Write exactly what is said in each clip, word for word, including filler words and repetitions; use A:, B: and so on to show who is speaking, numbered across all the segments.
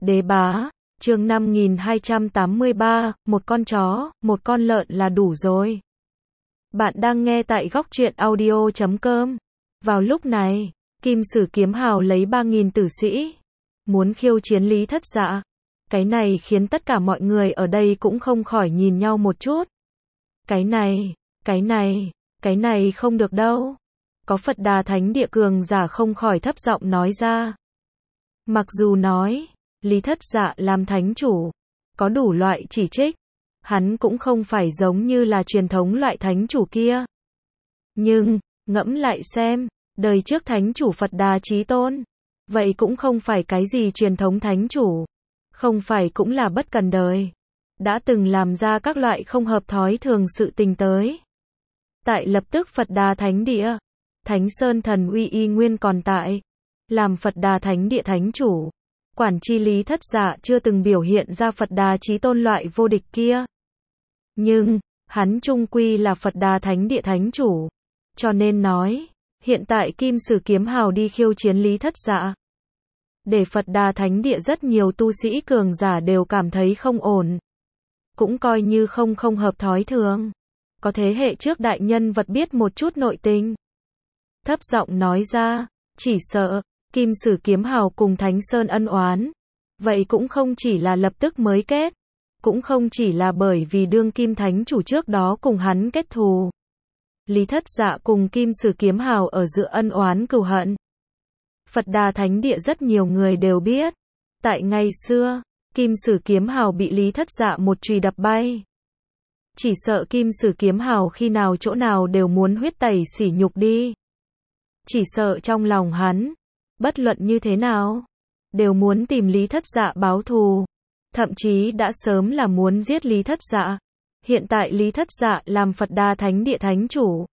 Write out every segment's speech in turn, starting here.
A: Đế bá, chương năm nghìn hai trăm tám mươi ba, một con chó, một con lợn là đủ rồi. Bạn đang nghe tại góc truyện audio chấm com. Vào lúc này, Kim Sử Kiếm Hào lấy ba nghìn tử sĩ, muốn khiêu chiến Lý Thất Dạ. Cái này khiến tất cả mọi người ở đây cũng không khỏi nhìn nhau một chút. Cái này, cái này, cái này không được đâu. Có Phật Đà Thánh Địa cường giả không khỏi thấp giọng nói ra. Mặc dù nói, Lý Thất Dạ làm thánh chủ, có đủ loại chỉ trích, hắn cũng không phải giống như là truyền thống loại thánh chủ kia. Nhưng, ngẫm lại xem, đời trước thánh chủ Phật Đà Chí Tôn, vậy cũng không phải cái gì truyền thống thánh chủ, không phải cũng là bất cần đời, đã từng làm ra các loại không hợp thói thường sự tình tới. Tại lập tức Phật Đà Thánh Địa, Thánh Sơn thần uy y nguyên còn tại, làm Phật Đà Thánh Địa thánh chủ, quản chi Lý Thất Dạ chưa từng biểu hiện ra Phật Đà Chí Tôn loại vô địch kia. Nhưng, hắn chung quy là Phật Đà Thánh Địa thánh chủ, cho nên nói, hiện tại Kim Sử Kiếm Hào đi khiêu chiến Lý Thất Dạ, để Phật Đà Thánh Địa rất nhiều tu sĩ cường giả đều cảm thấy không ổn, cũng coi như không không hợp thói thường. Có thế hệ trước đại nhân vật biết một chút nội tình, thấp giọng nói ra, chỉ sợ Kim Sử Kiếm Hào cùng Thánh Sơn ân oán, vậy cũng không chỉ là lập tức mới kết, cũng không chỉ là bởi vì đương kim thánh chủ trước đó cùng hắn kết thù. Lý Thất Dạ cùng Kim Sử Kiếm Hào ở giữa ân oán cừu hận, Phật Đà Thánh Địa rất nhiều người đều biết. Tại ngày xưa, Kim Sử Kiếm Hào bị Lý Thất Dạ một chùy đập bay. Chỉ sợ Kim Sử Kiếm Hào khi nào chỗ nào đều muốn huyết tẩy sỉ nhục đi. Chỉ sợ trong lòng hắn, bất luận như thế nào, đều muốn tìm Lý Thất Dạ báo thù. Thậm chí đã sớm là muốn giết Lý Thất Dạ. Hiện tại Lý Thất Dạ làm Phật Đà Thánh Địa thánh chủ,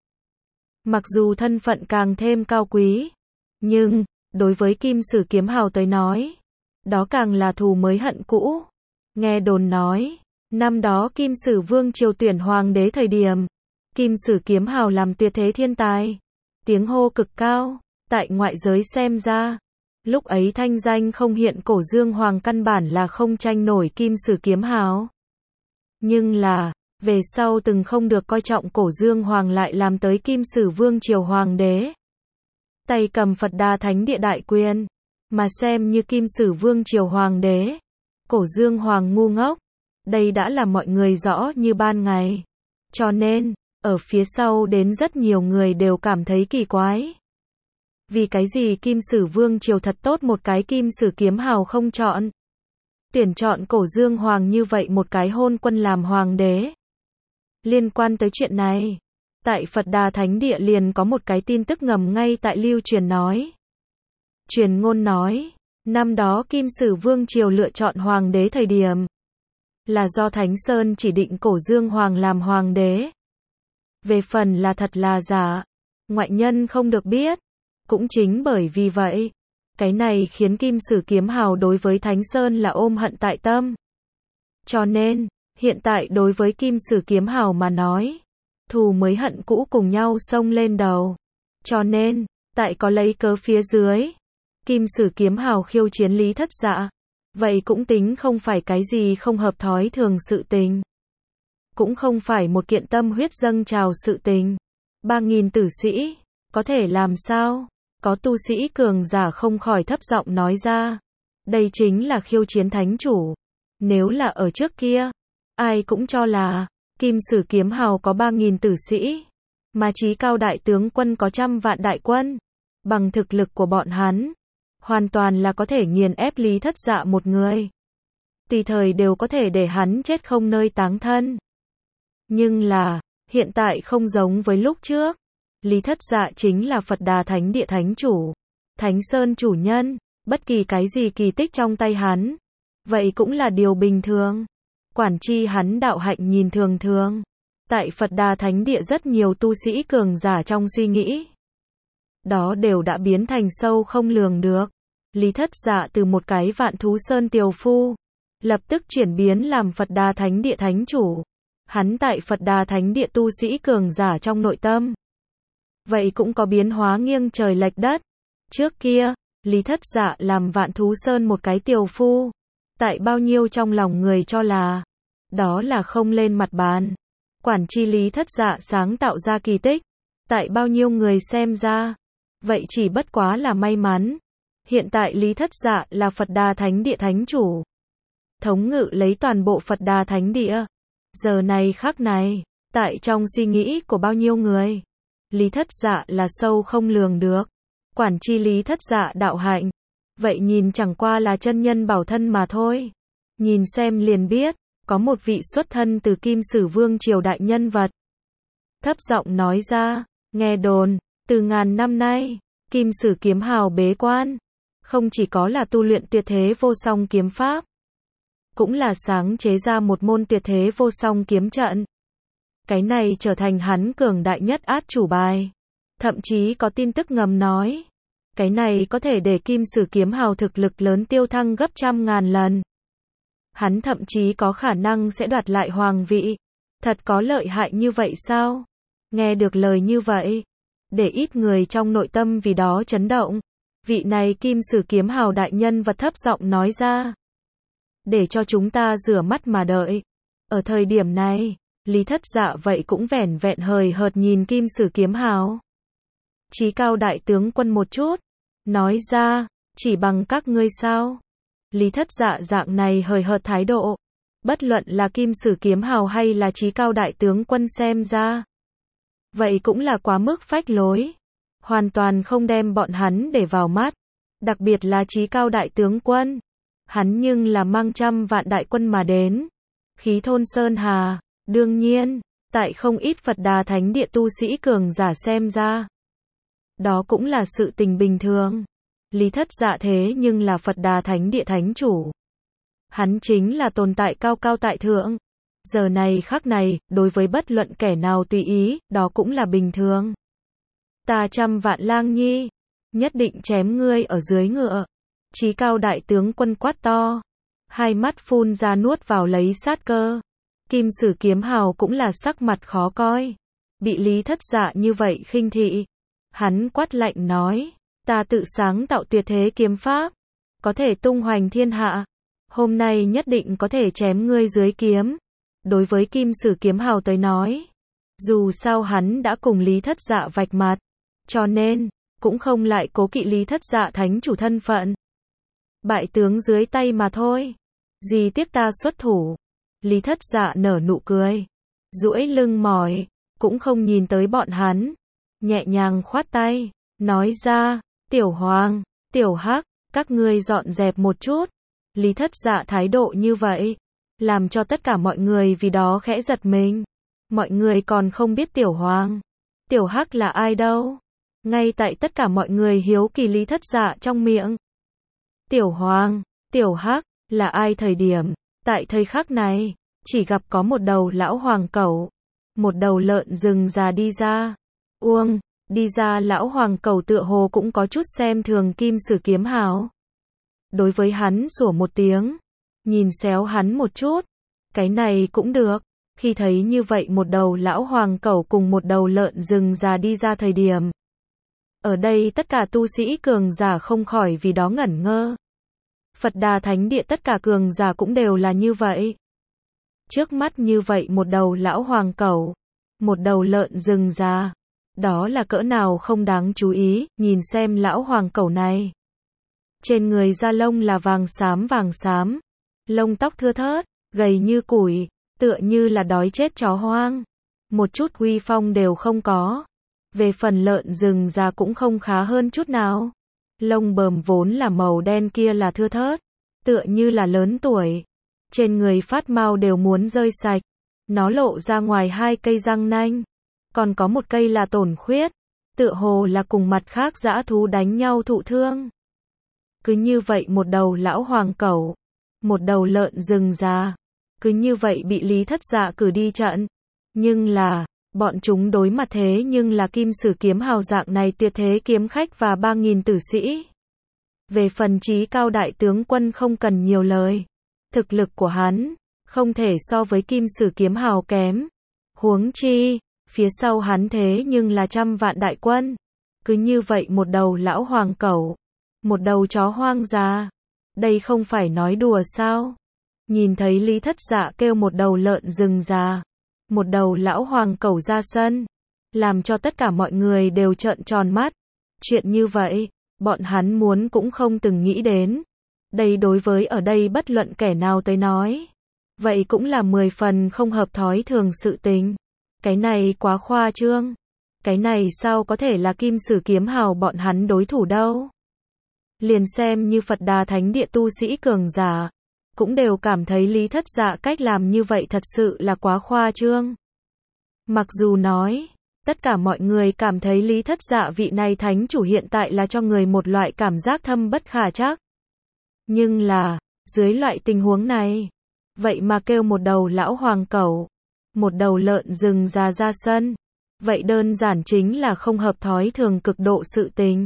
A: mặc dù thân phận càng thêm cao quý, nhưng, đối với Kim Sử Kiếm Hào tới nói, đó càng là thù mới hận cũ. Nghe đồn nói, năm đó Kim Sử Vương triều tuyển hoàng đế thời điểm, Kim Sử Kiếm Hào làm tuyệt thế thiên tài, tiếng hô cực cao, tại ngoại giới xem ra, lúc ấy thanh danh không hiện cổ Dương Hoàng căn bản là không tranh nổi Kim Sử Kiếm Hào. Nhưng là, về sau từng không được coi trọng cổ Dương Hoàng lại làm tới Kim Sử Vương triều hoàng đế, tay cầm Phật Đà Thánh Địa đại quyền, mà xem như Kim Sử Vương triều hoàng đế, cổ Dương Hoàng ngu ngốc, đây đã là mọi người rõ như ban ngày. Cho nên, ở phía sau đến rất nhiều người đều cảm thấy kỳ quái. Vì cái gì Kim Sử Vương triều thật tốt một cái Kim Sử Kiếm Hào không chọn, tuyển chọn cổ Dương Hoàng như vậy một cái hôn quân làm hoàng đế. Liên quan tới chuyện này, tại Phật Đà Thánh Địa liền có một cái tin tức ngầm ngay tại lưu truyền nói. Truyền ngôn nói, năm đó Kim Sử Vương triều lựa chọn hoàng đế thời điểm, là do Thánh Sơn chỉ định cổ Dương Hoàng làm hoàng đế. Về phần là thật là giả, ngoại nhân không được biết. Cũng chính bởi vì vậy, cái này khiến Kim Sử Kiếm Hào đối với Thánh Sơn là ôm hận tại tâm. Cho nên, hiện tại đối với Kim Sử Kiếm Hào mà nói, thù mới hận cũ cùng nhau xông lên đầu. Cho nên, tại có lấy cớ phía dưới, Kim Sử Kiếm Hào khiêu chiến Lý Thất Dạ, vậy cũng tính không phải cái gì không hợp thói thường sự tình. Cũng không phải một kiện tâm huyết dâng trào sự tình. Ba nghìn tử sĩ, có thể làm sao? Có tu sĩ cường giả không khỏi thấp giọng nói ra. Đây chính là khiêu chiến thánh chủ. Nếu là ở trước kia, ai cũng cho là Kim Sử Kiếm Hào có ba nghìn tử sĩ, mà Chí Cao đại tướng quân có trăm vạn đại quân. Bằng thực lực của bọn hắn, hoàn toàn là có thể nghiền ép Lý Thất Dạ một người. Tùy thời đều có thể để hắn chết không nơi táng thân. Nhưng là, hiện tại không giống với lúc trước. Lý Thất Dạ chính là Phật Đà Thánh Địa thánh chủ, Thánh Sơn chủ nhân, bất kỳ cái gì kỳ tích trong tay hắn, vậy cũng là điều bình thường. Quản chi hắn đạo hạnh nhìn thường thường. Tại Phật Đà Thánh Địa rất nhiều tu sĩ cường giả trong suy nghĩ, đó đều đã biến thành sâu không lường được. Lý Thất Dạ từ một cái Vạn Thú Sơn tiều phu, lập tức chuyển biến làm Phật Đà Thánh Địa thánh chủ. Hắn tại Phật Đà Thánh Địa tu sĩ cường giả trong nội tâm, vậy cũng có biến hóa nghiêng trời lệch đất. Trước kia, Lý Thất Dạ làm Vạn Thú Sơn một cái tiều phu, tại bao nhiêu trong lòng người cho là đó là không lên mặt bàn. Quản chi Lý Thất Dạ sáng tạo ra kỳ tích, tại bao nhiêu người xem ra, vậy chỉ bất quá là may mắn. Hiện tại Lý Thất Dạ là Phật Đà Thánh Địa Thánh Chủ, thống ngự lấy toàn bộ Phật Đà Thánh Địa. Giờ này khắc này, tại trong suy nghĩ của bao nhiêu người, Lý Thất Dạ là sâu không lường được. Quản chi Lý Thất Dạ đạo hạnh, vậy nhìn chẳng qua là chân nhân bảo thân mà thôi. Nhìn xem liền biết, có một vị xuất thân từ Kim Sử Vương triều đại nhân vật. Thấp giọng nói ra, nghe đồn, từ ngàn năm nay, Kim Sử Kiếm Hào bế quan, không chỉ có là tu luyện tuyệt thế vô song kiếm pháp, cũng là sáng chế ra một môn tuyệt thế vô song kiếm trận. Cái này trở thành hắn cường đại nhất át chủ bài. Thậm chí có tin tức ngầm nói, cái này có thể để Kim Sử Kiếm Hào thực lực lớn tiêu thăng gấp trăm ngàn lần. Hắn thậm chí có khả năng sẽ đoạt lại hoàng vị. Thật có lợi hại như vậy sao? Nghe được lời như vậy, để ít người trong nội tâm vì đó chấn động. Vị này Kim Sử Kiếm Hào đại nhân vật thấp giọng nói ra, để cho chúng ta rửa mắt mà đợi. Ở thời điểm này, Lý Thất Dạ vậy cũng vẻn vẹn hời hợt nhìn Kim Sử Kiếm Hào. Chí cao đại tướng quân một chút, nói ra, chỉ bằng các ngươi sao? Lý Thất Dạ dạng này hời hợt thái độ, bất luận là Kim Sử Kiếm Hào hay là Chí cao đại tướng quân xem ra, vậy cũng là quá mức phách lối, hoàn toàn không đem bọn hắn để vào mắt, đặc biệt là Chí cao đại tướng quân, hắn nhưng là mang trăm vạn đại quân mà đến, khí thôn sơn hà, đương nhiên, tại không ít Phật Đà Thánh Địa tu sĩ cường giả xem ra, đó cũng là sự tình bình thường. Lý Thất Dạ thế nhưng là Phật Đà Thánh Địa Thánh Chủ. Hắn chính là tồn tại cao cao tại thượng. Giờ này khắc này, đối với bất luận kẻ nào tùy ý, đó cũng là bình thường. Ta trăm vạn lang nhi, nhất định chém ngươi ở dưới ngựa. Chí cao đại tướng quân quát to, hai mắt phun ra nuốt vào lấy sát cơ. Kim Sử Kiếm Hào cũng là sắc mặt khó coi. Bị Lý Thất Dạ như vậy khinh thị. Hắn quát lạnh nói, ta tự sáng tạo tuyệt thế kiếm pháp, có thể tung hoành thiên hạ, hôm nay nhất định có thể chém ngươi dưới kiếm. Đối với Kim Sử Kiếm Hào tới nói, dù sao hắn đã cùng Lý Thất Dạ vạch mặt, cho nên, cũng không lại cố kỵ Lý Thất Dạ thánh chủ thân phận. Bại tướng dưới tay mà thôi, gì tiếc ta xuất thủ. Lý Thất Dạ nở nụ cười, duỗi lưng mỏi, cũng không nhìn tới bọn hắn, nhẹ nhàng khoát tay, nói ra, Tiểu Hoàng, Tiểu Hắc, các ngươi dọn dẹp một chút. Lý Thất Dạ thái độ như vậy, làm cho tất cả mọi người vì đó khẽ giật mình. Mọi người còn không biết Tiểu Hoàng, Tiểu Hắc là ai đâu. Ngay tại tất cả mọi người hiếu kỳ Lý Thất Dạ trong miệng, Tiểu Hoàng, Tiểu Hắc, là ai thời điểm, tại thời khắc này, chỉ gặp có một đầu lão hoàng cẩu, một đầu lợn rừng già đi ra. Uông, đi ra lão hoàng cẩu tựa hồ cũng có chút xem thường Kim Sử Kiếm Hào. Đối với hắn sủa một tiếng, nhìn xéo hắn một chút, cái này cũng được. Khi thấy như vậy một đầu lão hoàng cẩu cùng một đầu lợn rừng già đi ra thời điểm, ở đây tất cả tu sĩ cường giả không khỏi vì đó ngẩn ngơ. Phật Đà Thánh Địa tất cả cường giả cũng đều là như vậy. Trước mắt như vậy một đầu lão hoàng cẩu, một đầu lợn rừng già, đó là cỡ nào không đáng chú ý. Nhìn xem lão hoàng cẩu này, trên người da lông là vàng xám vàng xám, lông tóc thưa thớt, gầy như củi, tựa như là đói chết chó hoang, một chút uy phong đều không có. Về phần lợn rừng già cũng không khá hơn chút nào, lông bờm vốn là màu đen kia là thưa thớt, tựa như là lớn tuổi, trên người phát mao đều muốn rơi sạch, nó lộ ra ngoài hai cây răng nanh, còn có một cây là tổn khuyết, tựa hồ là cùng mặt khác dã thú đánh nhau thụ thương. Cứ như vậy một đầu lão hoàng cẩu, một đầu lợn rừng già, cứ như vậy bị Lý Thất Dạ cử đi trận. Nhưng là, bọn chúng đối mặt thế nhưng là Kim Sử Kiếm Hào dạng này tuyệt thế kiếm khách và ba nghìn tử sĩ. Về phần Chí cao đại tướng quân không cần nhiều lời, thực lực của hắn không thể so với Kim Sử Kiếm Hào kém. Huống chi, phía sau hắn thế nhưng là trăm vạn đại quân. Cứ như vậy một đầu lão hoàng cẩu, một đầu chó hoang già, Đây không phải nói đùa sao? Nhìn thấy Lý Thất Dạ kêu một đầu lợn rừng già, một đầu lão hoàng cẩu ra sân, làm cho tất cả mọi người đều trợn tròn mắt. Chuyện như vậy, bọn hắn muốn cũng không từng nghĩ đến. Đây đối với ở đây bất luận kẻ nào tới nói, vậy cũng là mười phần không hợp thói thường sự tình. Cái này quá khoa trương. Cái này sao có thể là Kim Sử Kiếm Hào bọn hắn đối thủ đâu. Liền xem như Phật Đà Thánh Địa tu sĩ cường giả, cũng đều cảm thấy Lý Thất Dạ cách làm như vậy thật sự là quá khoa trương. Mặc dù nói, tất cả mọi người cảm thấy Lý Thất Dạ vị này thánh chủ hiện tại là cho người một loại cảm giác thâm bất khả trắc. Nhưng là, dưới loại tình huống này, vậy mà kêu một đầu lão hoàng cẩu, một đầu lợn rừng già ra sân, vậy đơn giản chính là không hợp thói thường cực độ sự tình.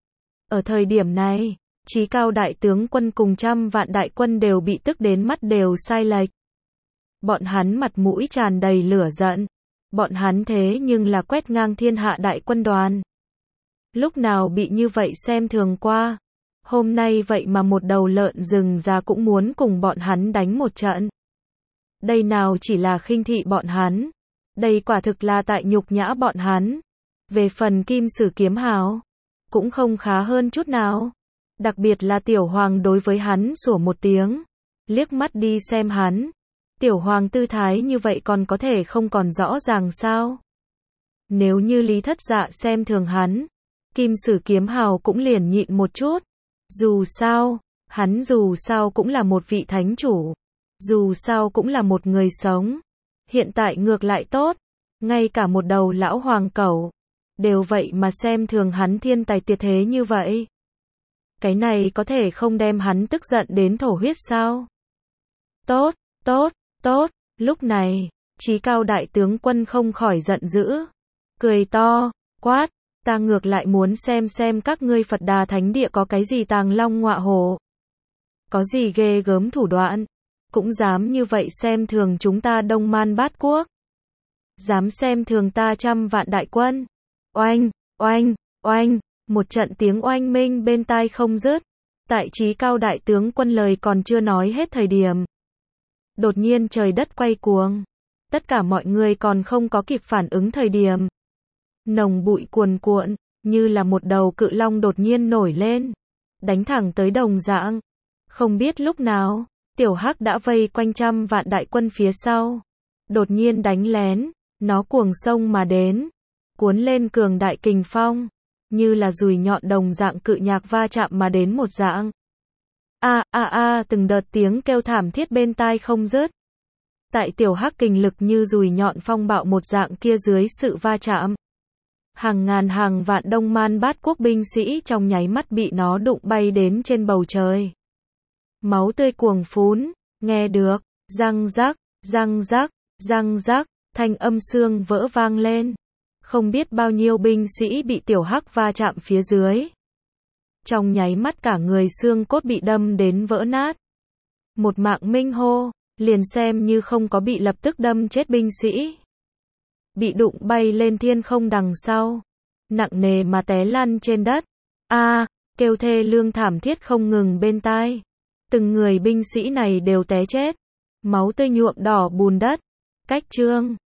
A: Ở thời điểm này, Chí Cao đại tướng quân cùng trăm vạn đại quân đều bị tức đến mắt đều sai lệch. Bọn hắn mặt mũi tràn đầy lửa giận. Bọn hắn thế nhưng là quét ngang thiên hạ đại quân đoàn. Lúc nào bị như vậy xem thường qua. Hôm nay vậy mà một đầu lợn rừng già cũng muốn cùng bọn hắn đánh một trận. Đây nào chỉ là khinh thị bọn hắn. Đây quả thực là tại nhục nhã bọn hắn. Về phần Kim Sử Kiếm Hào, cũng không khá hơn chút nào. Đặc biệt là Tiểu Hoàng đối với hắn sủa một tiếng. Liếc mắt đi xem hắn. Tiểu Hoàng tư thái như vậy còn có thể không còn rõ ràng sao? Nếu như Lý Thất Dạ xem thường hắn, Kim Sử Kiếm Hào cũng liền nhịn một chút. Dù sao, hắn dù sao cũng là một vị thánh chủ. Dù sao cũng là một người sống. Hiện tại ngược lại tốt. Ngay cả một đầu lão hoàng cẩu đều vậy mà xem thường hắn thiên tài tuyệt thế như vậy. Cái này có thể không đem hắn tức giận đến thổ huyết sao? Tốt, tốt, tốt. Lúc này, Chí Cao đại tướng quân không khỏi giận dữ. Cười to, quát, ta ngược lại muốn xem xem các ngươi Phật Đà Thánh Địa có cái gì tàng long ngọa hổ. Có gì ghê gớm thủ đoạn. Cũng dám như vậy xem thường chúng ta Đông Man Bát Quốc. Dám xem thường ta trăm vạn đại quân. Oanh, oanh, oanh, một trận tiếng oanh minh bên tai không dứt. Tại Chí Cao đại tướng quân lời còn chưa nói hết thời điểm. Đột nhiên trời đất quay cuồng. Tất cả mọi người còn không có kịp phản ứng thời điểm. Nồng bụi cuồn cuộn, như là một đầu cự long đột nhiên nổi lên. Đánh thẳng tới Đồng Dạng. Không biết lúc nào, Tiểu Hắc đã vây quanh trăm vạn đại quân phía sau. Đột nhiên đánh lén, nó cuồng sông mà đến. Cuốn lên cường đại kình phong. Như là dùi nhọn đồng dạng cự nhạc va chạm mà đến một dạng. A a a từng đợt tiếng kêu thảm thiết bên tai không dứt. Tại Tiểu Hắc kình lực như dùi nhọn phong bạo một dạng kia dưới sự va chạm. Hàng ngàn hàng vạn Đông Man Bát Quốc binh sĩ trong nháy mắt bị nó đụng bay đến trên bầu trời. Máu tươi cuồng phún, nghe được, răng rắc, răng rắc, răng rắc, thanh âm xương vỡ vang lên. Không biết bao nhiêu binh sĩ bị Tiểu Hắc va chạm phía dưới. Trong nháy mắt cả người xương cốt bị đâm đến vỡ nát. Một mạng minh hô, liền xem như không có bị lập tức đâm chết binh sĩ. Bị đụng bay lên thiên không đằng sau. Nặng nề mà té lăn trên đất. A, kêu thê lương thảm thiết không ngừng bên tai. Từng người binh sĩ này đều té chết. Máu tươi nhuộm đỏ bùn đất. Cách chương